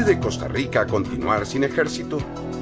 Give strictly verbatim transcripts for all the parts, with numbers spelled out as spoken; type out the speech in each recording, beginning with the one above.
¿Puede Costa Rica continuar sin ejército?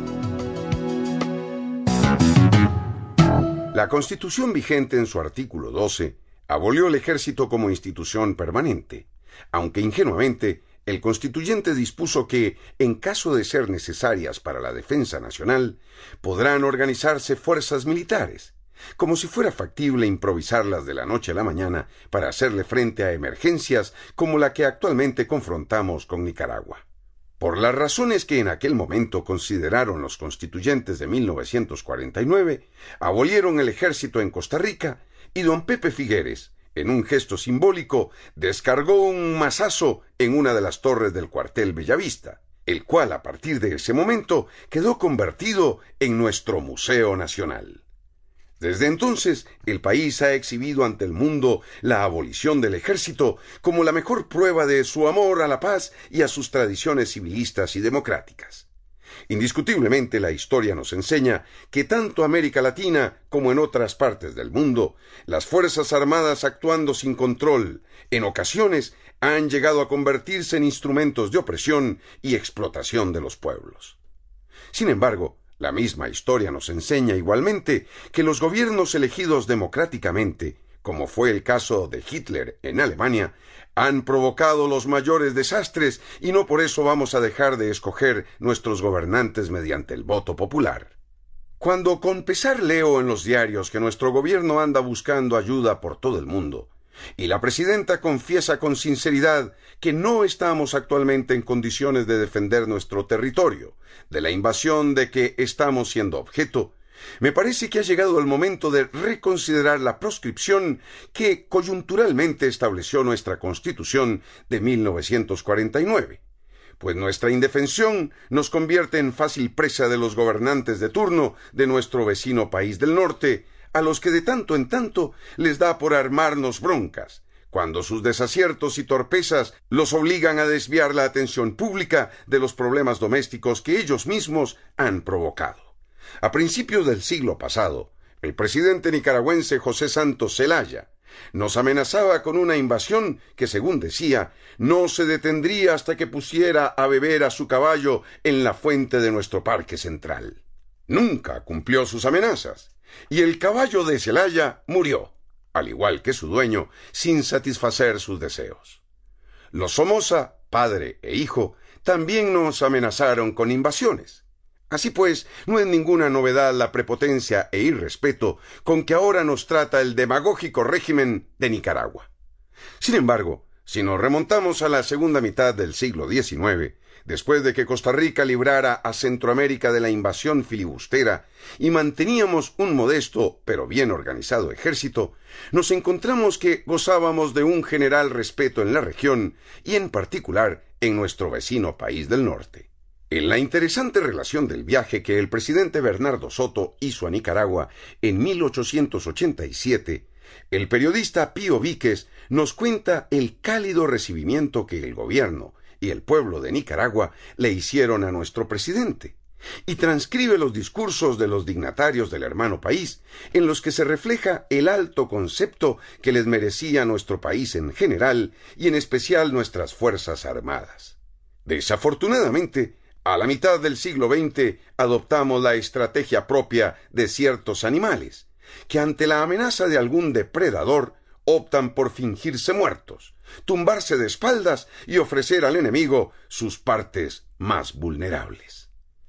La Constitución vigente en su artículo doce abolió el ejército como institución permanente, aunque ingenuamente el constituyente dispuso que, en caso de ser necesarias para la defensa nacional, podrán organizarse fuerzas militares, como si fuera factible improvisarlas de la noche a la mañana para hacerle frente a emergencias como la que actualmente confrontamos con Nicaragua. Por las razones que en aquel momento consideraron los constituyentes de mil novecientos cuarenta y nueve, abolieron el ejército en Costa Rica y don Pepe Figueres, en un gesto simbólico, descargó un mazazo en una de las torres del cuartel Bellavista, el cual a partir de ese momento quedó convertido en nuestro Museo Nacional. Desde entonces, el país ha exhibido ante el mundo la abolición del ejército como la mejor prueba de su amor a la paz y a sus tradiciones civilistas y democráticas. Indiscutiblemente, la historia nos enseña que tanto América Latina como en otras partes del mundo, las Fuerzas Armadas actuando sin control, en ocasiones, han llegado a convertirse en instrumentos de opresión y explotación de los pueblos. Sin embargo, la misma historia nos enseña igualmente que los gobiernos elegidos democráticamente, como fue el caso de Hitler en Alemania, han provocado los mayores desastres y no por eso vamos a dejar de escoger nuestros gobernantes mediante el voto popular. Cuando con pesar leo en los diarios que nuestro gobierno anda buscando ayuda por todo el mundo, y la presidenta confiesa con sinceridad que no estamos actualmente en condiciones de defender nuestro territorio de la invasión de que estamos siendo objeto, me parece que ha llegado el momento de reconsiderar la proscripción que coyunturalmente estableció nuestra Constitución de mil novecientos cuarenta y nueve, pues nuestra indefensión nos convierte en fácil presa de los gobernantes de turno de nuestro vecino país del norte, a los que de tanto en tanto les da por armarnos broncas, cuando sus desaciertos y torpezas los obligan a desviar la atención pública de los problemas domésticos que ellos mismos han provocado. A principios del siglo pasado, el presidente nicaragüense José Santos Zelaya nos amenazaba con una invasión que, según decía, no se detendría hasta que pusiera a beber a su caballo en la fuente de nuestro parque central. Nunca cumplió sus amenazas, y el caballo de Zelaya murió, al igual que su dueño, sin satisfacer sus deseos. Los Somoza, padre e hijo, también nos amenazaron con invasiones. Así pues, no es ninguna novedad la prepotencia e irrespeto con que ahora nos trata el demagógico régimen de Nicaragua. Sin embargo, si nos remontamos a la segunda mitad del siglo diecinueve, después de que Costa Rica librara a Centroamérica de la invasión filibustera y manteníamos un modesto pero bien organizado ejército, nos encontramos que gozábamos de un general respeto en la región y en particular en nuestro vecino país del norte. En la interesante relación del viaje que el presidente Bernardo Soto hizo a Nicaragua en mil ochocientos ochenta y siete, el periodista Pío Víquez nos cuenta el cálido recibimiento que el gobierno y el pueblo de Nicaragua le hicieron a nuestro presidente, y transcribe los discursos de los dignatarios del hermano país, en los que se refleja el alto concepto que les merecía nuestro país en general y en especial nuestras Fuerzas Armadas. Desafortunadamente, a la mitad del siglo veinte adoptamos la estrategia propia de ciertos animales, que ante la amenaza de algún depredador optan por fingirse muertos, tumbarse de espaldas y ofrecer al enemigo sus partes más vulnerables.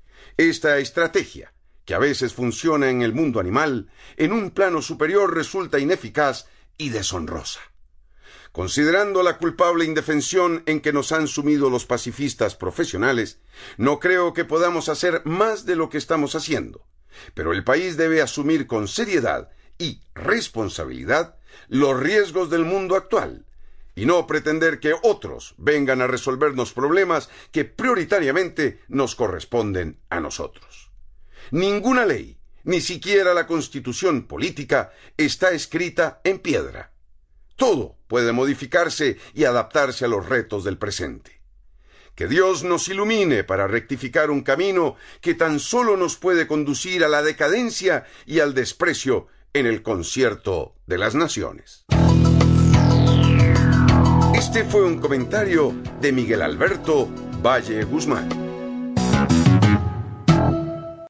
Esta estrategia, que a veces funciona en el mundo animal, en un plano superior resulta ineficaz y deshonrosa. Considerando la culpable indefensión en que nos han sumido los pacifistas profesionales, no creo que podamos hacer más de lo que estamos haciendo, pero el país debe asumir con seriedad y responsabilidad los riesgos del mundo actual, y no pretender que otros vengan a resolvernos problemas que prioritariamente nos corresponden a nosotros. Ninguna ley, ni siquiera la Constitución política, está escrita en piedra. Todo puede modificarse y adaptarse a los retos del presente. Que Dios nos ilumine para rectificar un camino que tan solo nos puede conducir a la decadencia y al desprecio en el concierto de las naciones. Este fue un comentario de Miguel Alberto Valle Guzmán.